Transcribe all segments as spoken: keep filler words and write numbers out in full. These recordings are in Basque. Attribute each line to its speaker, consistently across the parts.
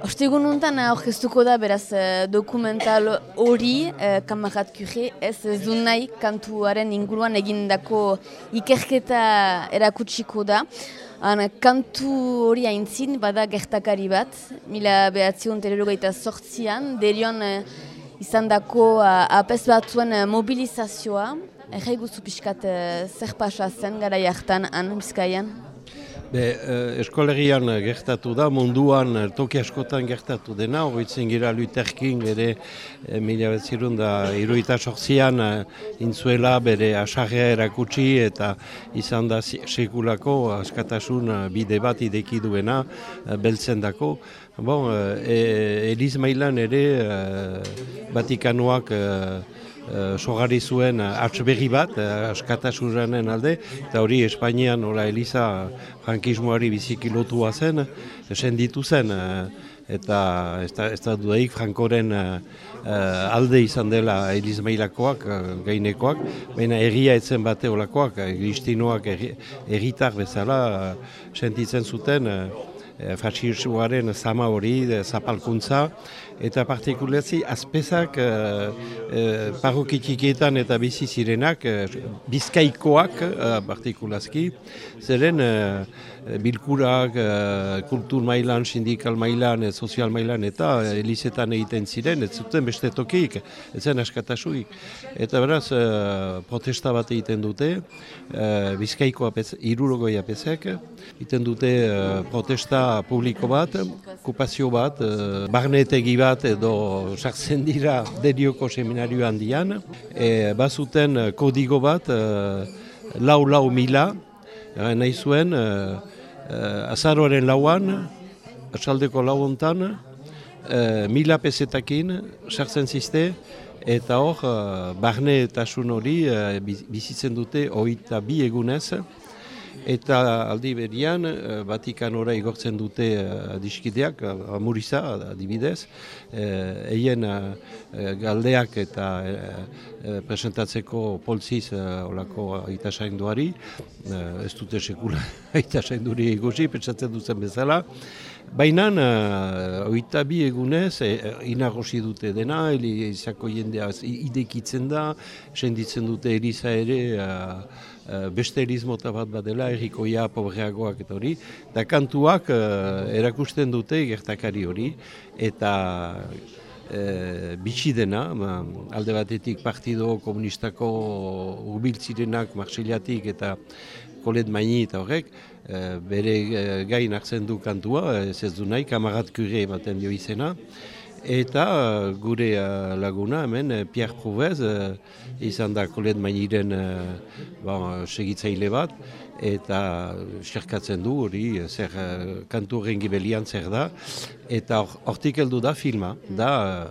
Speaker 1: Ostegun honetan aurkeztuko da beraz dokumental hori, Camarade Curé, ez ez du nahi kantuaren inguruan egindako ikerketa erakutsiko da. Han, kantu hori aintzin bada gertakari bat, mila behatzion hirurogeita zortzian, derion izan dako apez batzuen mobilizazioa. Errai guzu pixkat zer pasa zen gara jartan han Bizkaian?
Speaker 2: Be, eh, eskolegian gertatu da, munduan toki askotan gertatu dena, horitzen gira Luther King ere eh, mila betzirun da hirurogeita zortzian eh, intzuela bere asarrea erakutsi eta izan da sekulako askatasun bide bat ideki duena eh, beltzen dako. Bon, eh, Eliz mailan ere eh, Vatikanoak eh, Uh, sogari zuen uh, hartz berri bat, uh, askatasunen alde, eta hori Espainian ora Eliza frankismoari biziki lotua zen, senditu zen, uh, eta ez da, ez da dudaik Frankoren uh, uh, alde izan dela Eliz mailakoak, uh, gainekoak, baina erria etzen bate olakoak, uh, Kristinoak erritar bezala uh, sentitzen zuten, uh, fascismoaren zama hori, zapalkuntza, eta partikulazzi azpezak uh, uh, parrokitiketan eta bizi zirenak, uh, bizkaikoak uh, partikulazki, zeren uh, bilkurak, uh, kultur mailan, sindikal mailan, sozial mailan eta elizetan egiten ziren, ez zuten beste tokik, ez zen askatasuik. Eta beraz, uh, protesta bat egiten dute, uh, bizkaiko apez, irurogoi apezek, egiten dute uh, protesta publiko bat, okupazio bat, uh, barnetegi bat edo sartzen dira Derioko seminario handian, e, bazuten kodigo bat, uh, lau lau mila, uh, nahi zuen, uh, uh, azaroaren lauan, asaldeko lauontan, uh, mila pesetakin sartzen ziste, eta hor, uh, barnetasun hori uh, bizitzen dute hogeita bi egunez, eta aldi berian, Vatikanora igortzen dute adiskideak, Amuriza adibidez, eien galdeak eta presentatzeko poltziz olako aita sainduari, ez dute sekula aita sainduri egosi, pentsatzen duzen bezala. Baina, hogeita bi egunez, inagosi dute dena, Elizako jendea idekitzen da, senditzen dute Eliza ere, beste erizmota bat badela, errikoia, pobreagoak eta hori, eta kantuak erakusten dute gertakari hori, eta e, bitxi dena, alde batetik partido komunistako urbiltzirenak, Marsillatik eta Kolet Maini eta horrek, e, bere gain hartzen du kantua, ez ez du nahi, Camarade Curé ematen dio izena, eta gure laguna hemen, Pierre Prouvez, izan da Kolet Mainiren bon, segitzaile bat, eta xerkatzen du hori, zer kantu horren gibelian zer da, eta hortik heldu da filma, da...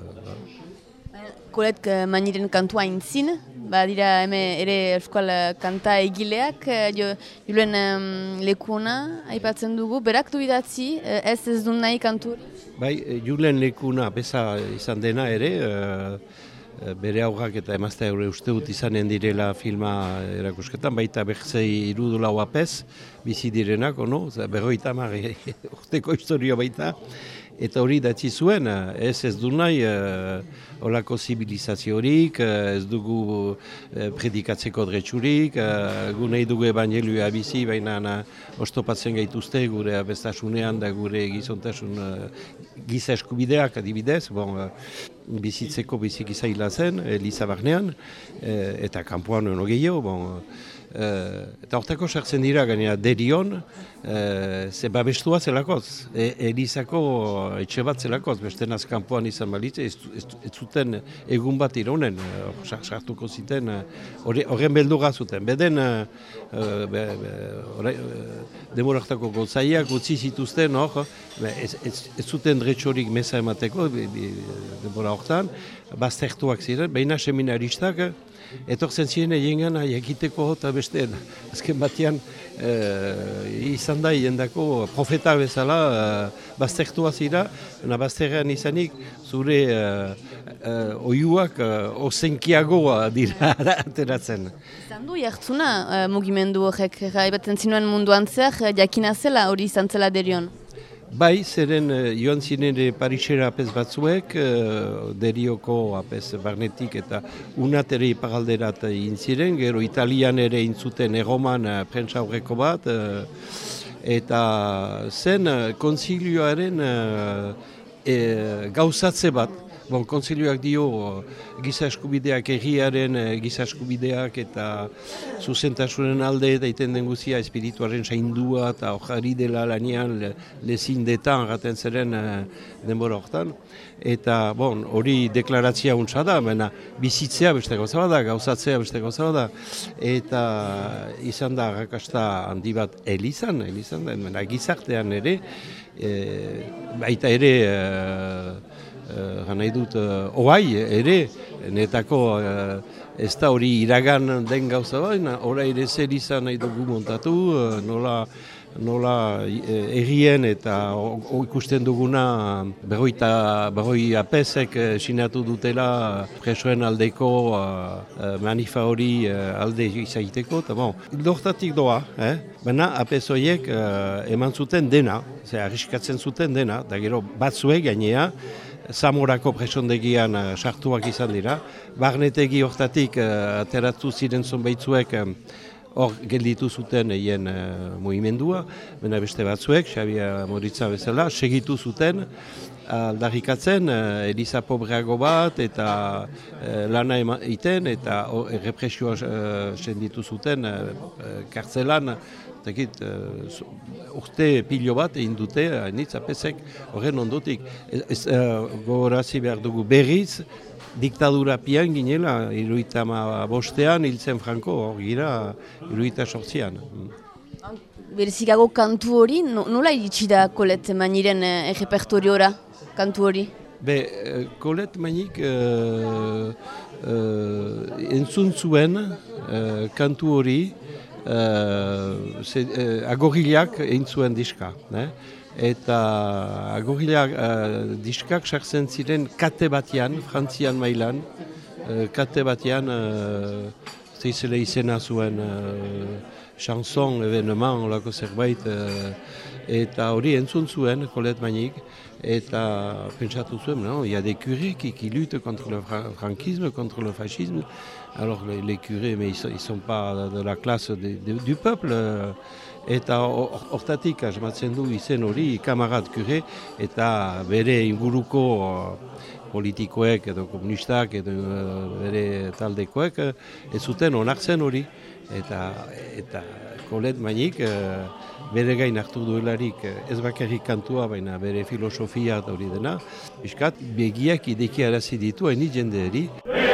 Speaker 1: Kolet Mainiren kantua intzin, badira hemen ere euskal kanta egileak, Julen um, Lekuna aipatzen dugu, berak du idatzi, ez ez du nahi kantu hori?
Speaker 2: Bai, Julen Lekuna beza izan dena ere, uh, bere aurrak eta emaztea eure uste dut izanen direla filma erakusketan, baita bertzei irudulau apez, bizi direnak, ono, berroita mar urteko historio baita, eta hori datzi zuen, ez ez du nahi uh, olako zibilizaziorik, uh, ez dugu uh, predikatzeko dretsurik, uh, gu nahi dugu evangelioa bizi, baina uh, ostopatzen gaituzte gure abestasunean da gure gizontasun uh, giza eskubideak adibidez, bon, uh, bizitzeko biziki zaila zen, Eliza barnean, uh, eta kanpoan ono gehiago, bon, Uh, eta hortako sartzen dira gainera Derion, uh, ze babestua zelakoz, e, Elizako etxe bat zelakoz, beste nazkanpoan izan balitze, ez, ez, ez zuten egun bat iraunen, uh, sartuko ziten, horren uh, beldurra zuten. Beden, uh, be, be, uh, demorartako gotzaiak utzi zituzten, hor, ez, ez, ez zuten dretxorik meza emateko, demora horretan, baztertuak ziren, baina seminaristak, etortzen ziren egin jakiteko eta beste, azken batean e, izan da jendako profeta bezala e, baztertua zira, bazterrean izanik zure e, e, oiuak e, ozenkiagoa dira ateratzen.
Speaker 1: Izan du jartzuna e, mugimendu horrek, aipatzen zinuen munduan zer, jakina zela hori izan zela Derion?
Speaker 2: Bai, zeren joan ziren ere Parisera apez batzuek, Derioko apez barnetik eta unat ere ipagalderat egin ziren, gero Italian ere intzuten egoman prentsa aurreko bat, eta zen konzilioaren e, gauzatze bat. Bon, konzilioak dio giza eskubideak, egiaren giza eskubideak eta zuzentasunen alde eta iten den guzia espirituaren saindua eta hojari dela lanean lezin detan gaten zeren denbora hortan. Eta bon, hori deklaratzia untsa da, baina bizitzea beste gauza da, gauzatzea beste gauza da. Eta izan da arrakasta handi bat elizan, elizan da, baina gizartean ere, e, baita ere, e, Uh, nahi dut, uh, oai ere, netako uh, ez da hori iragan den gauza baina, ora ere zer izan nahi dugu montatu, uh, nola, nola uh, errien eta o, o ikusten duguna berroita, berroi apesek uh, sinatu dutela presoen aldeko uh, uh, manifa hori uh, alde izaiteko, eta bon, dortatik doa, eh? Baina apes horiek uh, eman zuten dena, ze arriskatzen zuten dena, da gero batzuek gainea, Zamorako presondegian uh, sartuak izan dira. Barnetegi hortatik uh, ateratu ziren zonbaitzuek hor uh, gelditu zuten eien uh, mugimendua, baina beste batzuek, Xabia Moritza bezala, segitu zuten aldarrikatzen uh, Eliza pobreago bat eta uh, lana egiten eta uh, represioa uh, senditu zuten uh, kartzelan. Tekit, uh, urte pilo bat egin dute, hainitz apesek horren ondotik. Ez, uh, gogorazi behar dugu berriz, diktadura pian ginela, hirurogeita bostean hiltzen Franco, hor gira hirurogeita sortzian.
Speaker 1: Berezikago kantu hori, nola iritsi da Colette Magniren eh, repertoriora kantu hori?
Speaker 2: Be, Colette Magnik uh, uh, entzun zuen uh, kantu hori, Uh, ze, uh, agorrilak egin zuen diska. Ne? Eta agorrilak uh, diskak sartzen ziren kate batean, Frantzian mailan, uh, kate batean, uh, zeizele izena zuen uh, chanson, evenement, olako zerbait, uh, eta hori entzun zuen, Colette Magnik, eta pentsatu zuen, no, il y a des curés qui, qui luttent contre le franquisme, contre le fascisme. Alors les, les curés, mais ils ne sont pas de la classe de, de, du peuple. Eta hortatik asmatzen du izen hori, kamarad kure, eta bere inguruko politikoek edo komunistak edo bere taldekoek ez zuten onartzen hori. Eta, eta Colette Magnik bere gain hartu duelarik ez bakarrik kantua, baina bere filosofia hori dena, biskat begiak ideki arazi ditu haini jendeari.